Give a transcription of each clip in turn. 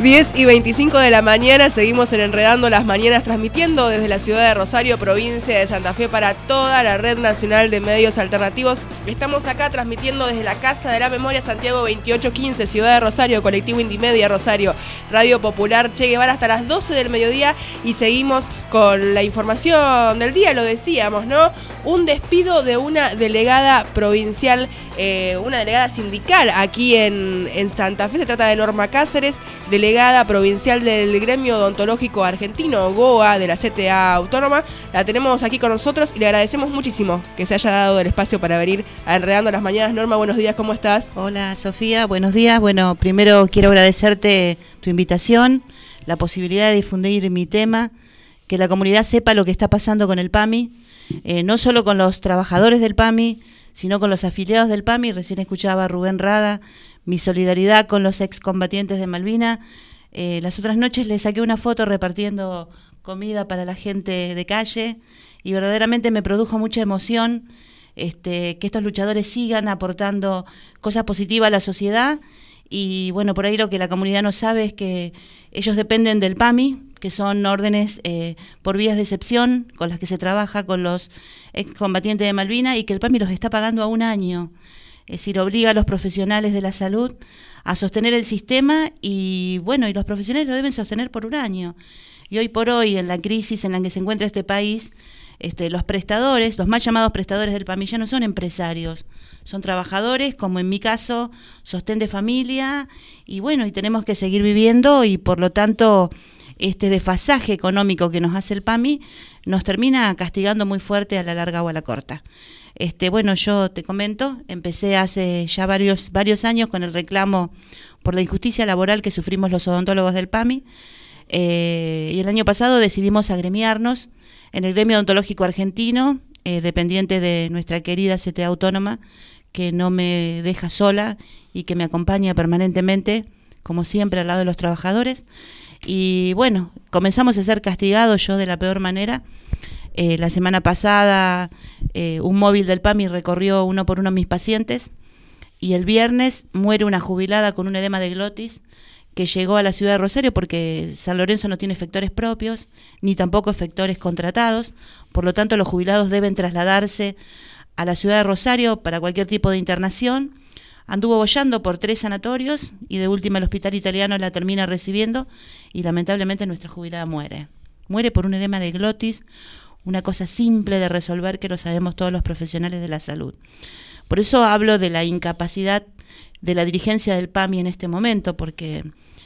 10:25 de la mañana, seguimos en Enredando las Mañanas, transmitiendo desde la ciudad de Rosario, provincia de Santa Fe, para toda la red nacional de medios alternativos. Estamos acá transmitiendo desde la Casa de la Memoria, Santiago 2815, ciudad de Rosario, colectivo Indimedia Rosario, Radio Popular Che Guevara, hasta las 12 del mediodía, y seguimos con la información del día. Lo decíamos, ¿no? Un despido de una delegada provincial, una delegada sindical aquí en Santa Fe. Se trata de Norma Cáceres, delegada provincial del Gremio Odontológico Argentino, GOA, de la CTA Autónoma. La tenemos aquí con nosotros y le agradecemos muchísimo que se haya dado el espacio para venir a Enredando las Mañanas. Norma, buenos días, ¿cómo estás? Hola, Sofía, buenos días. Bueno, primero quiero agradecerte tu invitación, la posibilidad de difundir mi tema, que la comunidad sepa lo que está pasando con el PAMI, no solo con los trabajadores del PAMI, sino con los afiliados del PAMI. Recién escuchaba a Rubén Rada, mi solidaridad con los excombatientes de Malvinas. Las otras noches les saqué una foto repartiendo comida para la gente de calle y verdaderamente me produjo mucha emoción que estos luchadores sigan aportando cosas positivas a la sociedad. Y bueno, por ahí lo que la comunidad no sabe es que ellos dependen del PAMI, que son órdenes por vías de excepción con las que se trabaja con los excombatientes de Malvinas, y que el PAMI los está pagando a un año. Es decir, obliga a los profesionales de la salud a sostener el sistema y bueno, y los profesionales lo deben sostener por un año. Y hoy por hoy, en la crisis en la que se encuentra este país, los prestadores, los mal llamados prestadores del PAMI, ya no son empresarios, son trabajadores, como en mi caso, sostén de familia, y bueno, y tenemos que seguir viviendo, y por lo tanto este desfasaje económico que nos hace el PAMI nos termina castigando muy fuerte a la larga o a la corta. Bueno, yo te comento, empecé hace ya varios años con el reclamo por la injusticia laboral que sufrimos los odontólogos del PAMI, y el año pasado decidimos agremiarnos en el Gremio Odontológico Argentino, dependiente de nuestra querida CTA Autónoma, que no me deja sola y que me acompaña permanentemente, como siempre, al lado de los trabajadores. Y bueno, comenzamos a ser castigados, yo de la peor manera. La semana pasada un móvil del PAMI recorrió uno por uno mis pacientes, y el viernes muere una jubilada con un edema de glotis que llegó a la ciudad de Rosario, porque San Lorenzo no tiene efectores propios, ni tampoco efectores contratados. Por lo tanto, los jubilados deben trasladarse a la ciudad de Rosario para cualquier tipo de internación. Anduvo boyando por 3 sanatorios y de última el Hospital Italiano la termina recibiendo, y lamentablemente nuestra jubilada muere. Muere por un edema de glotis, una cosa simple de resolver que lo sabemos todos los profesionales de la salud. Por eso hablo de la incapacidad de la dirigencia del PAMI en este momento, porque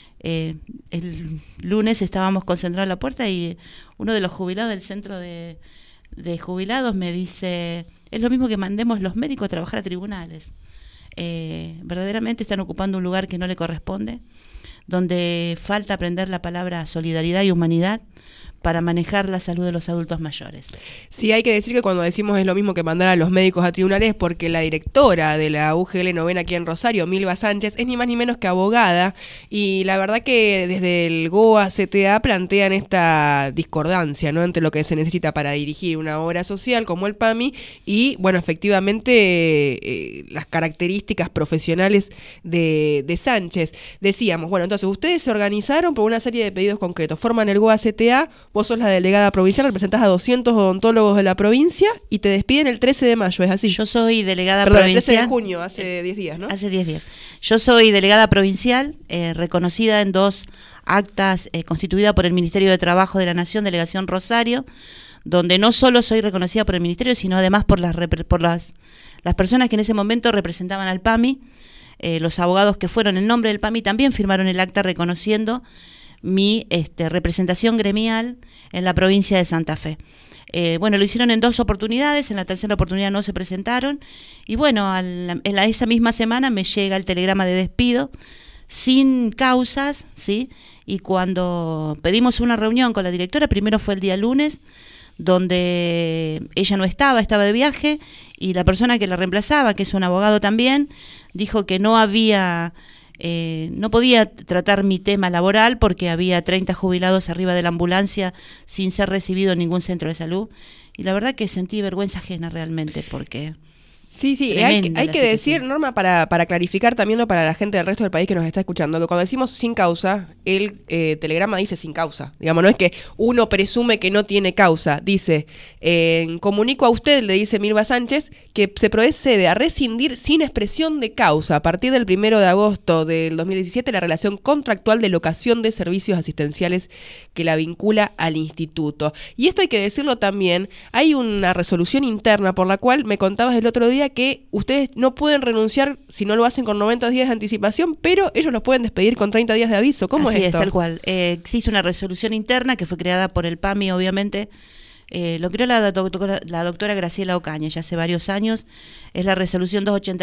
el lunes estábamos concentrados en la puerta y uno de los jubilados del centro de jubilados me dice: es lo mismo que mandemos los médicos a trabajar a tribunales. Verdaderamente están ocupando un lugar que no le corresponde, donde falta aprender la palabra solidaridad y humanidad para manejar la salud de los adultos mayores. Sí, hay que decir que cuando decimos es lo mismo que mandar a los médicos a tribunales, porque la directora de la UGL Novena aquí en Rosario, Milva Sánchez, es ni más ni menos que abogada, y la verdad que desde el GOA CTA plantean esta discordancia, ¿no?, entre lo que se necesita para dirigir una obra social como el PAMI y, bueno, efectivamente las características profesionales de Sánchez. Decíamos, bueno, entonces ustedes se organizaron por una serie de pedidos concretos, forman el GOA CTA. Vos sos la delegada provincial, representás a 200 odontólogos de la provincia y te despiden el 13 de mayo, ¿es así? Yo soy delegada provincial. El 13 de provincial. junio, hace 10 días, ¿no? Hace 10 días. Yo soy delegada provincial, reconocida en 2 actas constituida por el Ministerio de Trabajo de la Nación, Delegación Rosario, donde no solo soy reconocida por el Ministerio, sino además por las personas que en ese momento representaban al PAMI. Los abogados que fueron en nombre del PAMI también firmaron el acta reconociendo mi representación gremial en la provincia de Santa Fe. Bueno, lo hicieron en 2 oportunidades, en la tercera oportunidad no se presentaron, y bueno, esa misma semana me llega el telegrama de despido, sin causas, ¿sí? Y cuando pedimos una reunión con la directora, primero fue el día lunes, donde ella no estaba de viaje, y la persona que la reemplazaba, que es un abogado también, dijo que no podía tratar mi tema laboral porque había 30 jubilados arriba de la ambulancia sin ser recibido en ningún centro de salud. Y la verdad que sentí vergüenza ajena realmente, porque Sí, hay que decir, Norma, para clarificar también para la gente del resto del país que nos está escuchando, que cuando decimos sin causa, el telegrama dice sin causa. Digamos, no es que uno presume que no tiene causa. Dice, comunico a usted, le dice Milva Sánchez, que se procede a rescindir sin expresión de causa a partir del 1 de agosto del 2017 la relación contractual de locación de servicios asistenciales que la vincula al instituto. Y esto hay que decirlo también, hay una resolución interna por la cual me contabas el otro día que ustedes no pueden renunciar si no lo hacen con 90 días de anticipación, pero ellos los pueden despedir con 30 días de aviso. ¿Cómo Así es esto? Tal cual. Existe una resolución interna que fue creada por el PAMI, obviamente. Lo creó la doctora Graciela Ocaña ya hace varios años. Es la resolución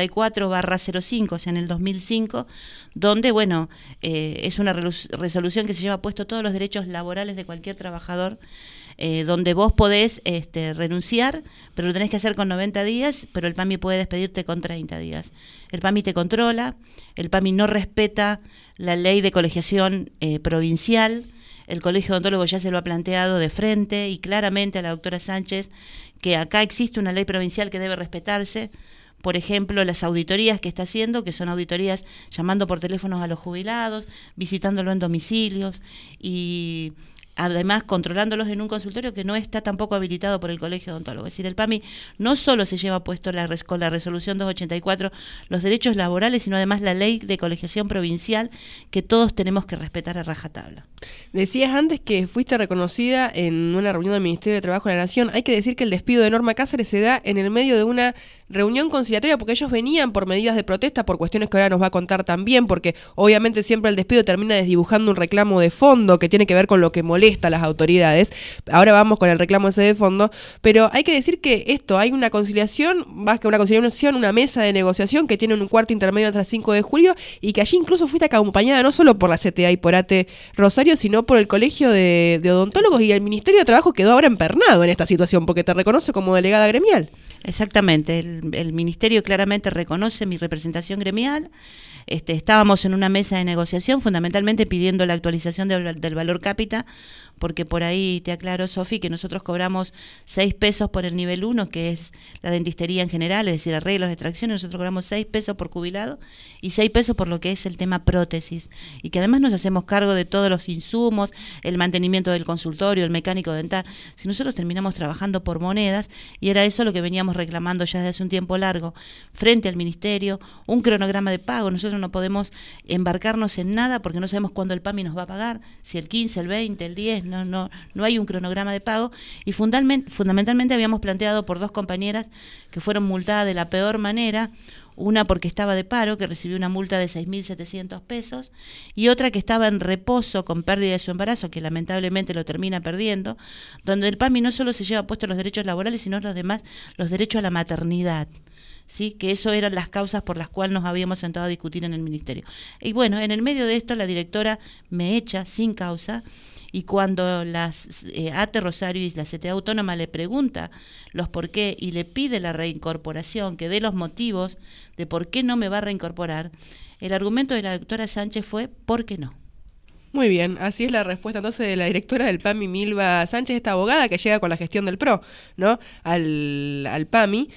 284/05, o sea, en el 2005, donde, bueno, es una resolución que se lleva puesto todos los derechos laborales de cualquier trabajador, donde vos podés renunciar, pero lo tenés que hacer con 90 días, pero el PAMI puede despedirte con 30 días. El PAMI te controla, el PAMI no respeta la ley de colegiación provincial. El Colegio de Odontólogos ya se lo ha planteado de frente y claramente a la doctora Sánchez que acá existe una ley provincial que debe respetarse. Por ejemplo, las auditorías que está haciendo, que son auditorías llamando por teléfonos a los jubilados, visitándolo en domicilios y además controlándolos en un consultorio que no está tampoco habilitado por el Colegio de Odontólogos. Es decir, el PAMI no solo se lleva puesto con la resolución 284 los derechos laborales, sino además la ley de colegiación provincial que todos tenemos que respetar a rajatabla. Decías antes que fuiste reconocida en una reunión del Ministerio de Trabajo de la Nación. Hay que decir que el despido de Norma Cáceres se da en el medio de una reunión conciliatoria porque ellos venían por medidas de protesta, por cuestiones que ahora nos va a contar también, porque obviamente siempre el despido termina desdibujando un reclamo de fondo que tiene que ver con lo que molesta a las autoridades. Ahora vamos con el reclamo ese de fondo, pero hay que decir que hay una conciliación, más que una conciliación, una mesa de negociación que tiene un cuarto intermedio hasta el 5 de julio y que allí incluso fuiste acompañada no solo por la CTA y por ATE Rosario, sino por el Colegio de Odontólogos, y el Ministerio de Trabajo quedó ahora empernado en esta situación porque te reconoce como delegada gremial. Exactamente, el Ministerio claramente reconoce mi representación gremial. Estábamos en una mesa de negociación fundamentalmente pidiendo la actualización del valor cápita, porque por ahí te aclaro, Sofi, que nosotros cobramos 6 pesos por el nivel 1, que es la dentistería en general, es decir, arreglos de extracción, y nosotros cobramos 6 pesos por jubilado y 6 pesos por lo que es el tema prótesis, y que además nos hacemos cargo de todos los insumos, el mantenimiento del consultorio, el mecánico dental. Si nosotros terminamos trabajando por monedas, y era eso lo que veníamos reclamando ya desde hace un tiempo largo, frente al Ministerio, un cronograma de pago. Nosotros no podemos embarcarnos en nada porque no sabemos cuándo el PAMI nos va a pagar, si el 15, el 20, el 10, no hay un cronograma de pago, y fundamentalmente habíamos planteado por 2 compañeras que fueron multadas de la peor manera, una porque estaba de paro, que recibió una multa de 6.700 pesos, y otra que estaba en reposo con pérdida de su embarazo, que lamentablemente lo termina perdiendo, donde el PAMI no solo se lleva puestos los derechos laborales, sino los derechos a la maternidad. ¿Sí? Que eso eran las causas por las cuales nos habíamos sentado a discutir en el Ministerio. Y bueno, en el medio de esto la directora me echa sin causa, y cuando las ATE Rosario y la CTA Autónoma le pregunta los por qué y le pide la reincorporación, que dé los motivos de por qué no me va a reincorporar, el argumento de la doctora Sánchez fue ¿por qué no? Muy bien, así es la respuesta entonces de la directora del PAMI, Milva Sánchez, esta abogada que llega con la gestión del PRO, ¿no? Al PAMI.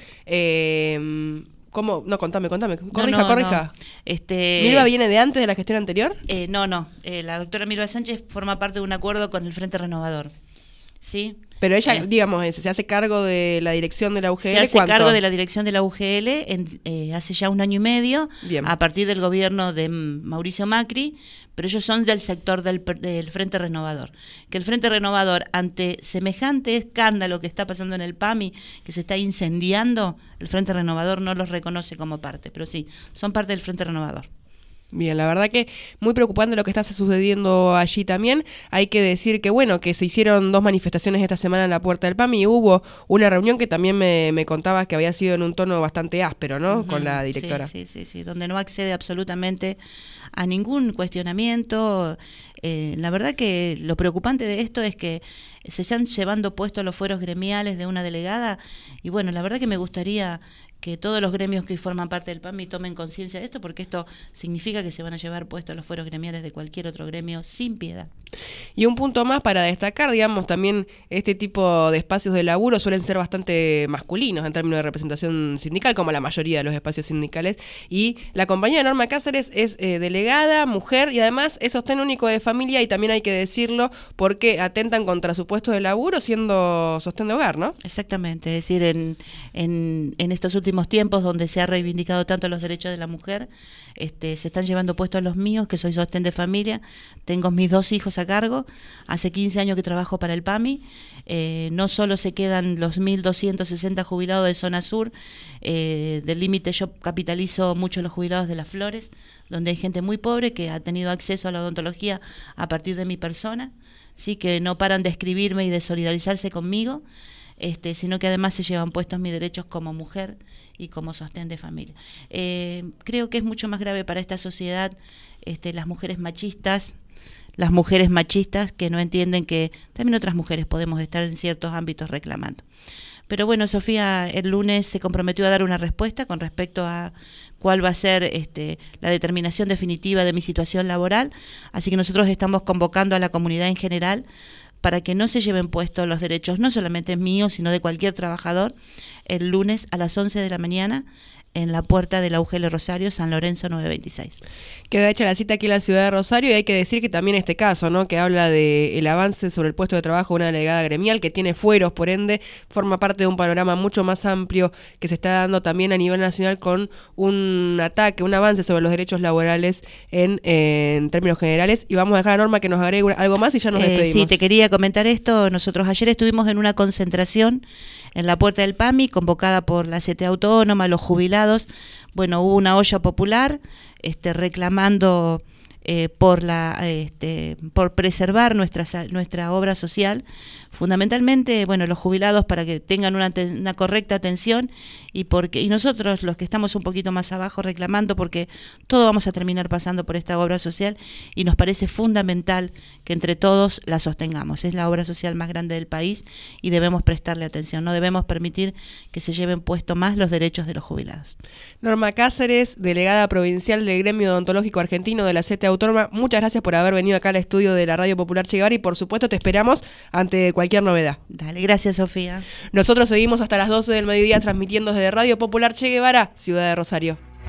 ¿Cómo? No, contame. Corrija. ¿Milva viene de antes de la gestión anterior? No. La doctora Milva Sánchez forma parte de un acuerdo con el Frente Renovador. ¿Sí? Pero ella, digamos, se hace cargo de la dirección de la UGL. Se hace cargo de la dirección de la UGL hace ya 1 año y medio, bien, a partir del gobierno de Mauricio Macri, pero ellos son del sector del Frente Renovador. Que el Frente Renovador, ante semejante escándalo que está pasando en el PAMI, que se está incendiando, el Frente Renovador no los reconoce como parte, pero sí, son parte del Frente Renovador. Bien, la verdad que muy preocupante lo que está sucediendo allí también. Hay que decir que bueno, que se hicieron 2 manifestaciones esta semana en la puerta del PAMI y hubo una reunión que también me contabas que había sido en un tono bastante áspero, ¿no? Con la directora. Sí, donde no accede absolutamente a ningún cuestionamiento. La verdad que lo preocupante de esto es que se están llevando puestos los fueros gremiales de una delegada, y bueno, la verdad que me gustaría que todos los gremios que forman parte del PAMI tomen conciencia de esto, porque esto significa que se van a llevar puestos los fueros gremiales de cualquier otro gremio sin piedad. Y un punto más para destacar, digamos, también este tipo de espacios de laburo suelen ser bastante masculinos en términos de representación sindical, como la mayoría de los espacios sindicales, y la compañera Norma Cáceres es delegada, mujer, y además es sostén único de familia, y también hay que decirlo porque atentan contra su puesto de laburo siendo sostén de hogar, ¿no? Exactamente, es decir, en estos últimos tiempos donde se ha reivindicado tanto los derechos de la mujer, se están llevando puestos los míos, que soy sostén de familia, tengo mis 2 hijos a cargo, hace 15 años que trabajo para el PAMI, no solo se quedan los 1.260 jubilados de zona sur, del límite yo capitalizo mucho los jubilados de Las Flores, donde hay gente muy pobre que ha tenido acceso a la odontología a partir de mi persona, sí, que no paran de escribirme y de solidarizarse conmigo, sino que además se llevan puestos mis derechos como mujer y como sostén de familia. Creo que es mucho más grave para esta sociedad las mujeres machistas que no entienden que también otras mujeres podemos estar en ciertos ámbitos reclamando. Pero bueno, Sofía el lunes se comprometió a dar una respuesta con respecto a cuál va a ser la determinación definitiva de mi situación laboral, así que nosotros estamos convocando a la comunidad en general para que no se lleven puestos los derechos, no solamente míos, sino de cualquier trabajador, el lunes a las 11 de la mañana en la puerta de la UGL Rosario, San Lorenzo 926. Queda hecha la cita aquí en la ciudad de Rosario y hay que decir que también este caso, ¿no?, que habla del avance sobre el puesto de trabajo de una delegada gremial que tiene fueros, por ende, forma parte de un panorama mucho más amplio que se está dando también a nivel nacional con un ataque, un avance sobre los derechos laborales en términos generales. Y vamos a dejar a Norma que nos agregue algo más y ya nos despedimos. Sí, te quería comentar esto. Nosotros ayer estuvimos en una concentración en la puerta del PAMI, convocada por la CTA Autónoma, los jubilados. Bueno, hubo una olla popular reclamando por preservar nuestra obra social, fundamentalmente, bueno, los jubilados para que tengan una correcta atención y nosotros los que estamos un poquito más abajo reclamando porque todos vamos a terminar pasando por esta obra social y nos parece fundamental que entre todos la sostengamos. Es la obra social más grande del país y debemos prestarle atención, no debemos permitir que se lleven puesto más los derechos de los jubilados. Norma Cáceres, delegada provincial del Gremio Odontológico Argentino de la CTA Autónoma, muchas gracias por haber venido acá al estudio de la Radio Popular Che Guevara y por supuesto te esperamos ante cualquier novedad. Dale, gracias Sofía. Nosotros seguimos hasta las 12 del mediodía transmitiendo desde Radio Popular Che Guevara, Ciudad de Rosario.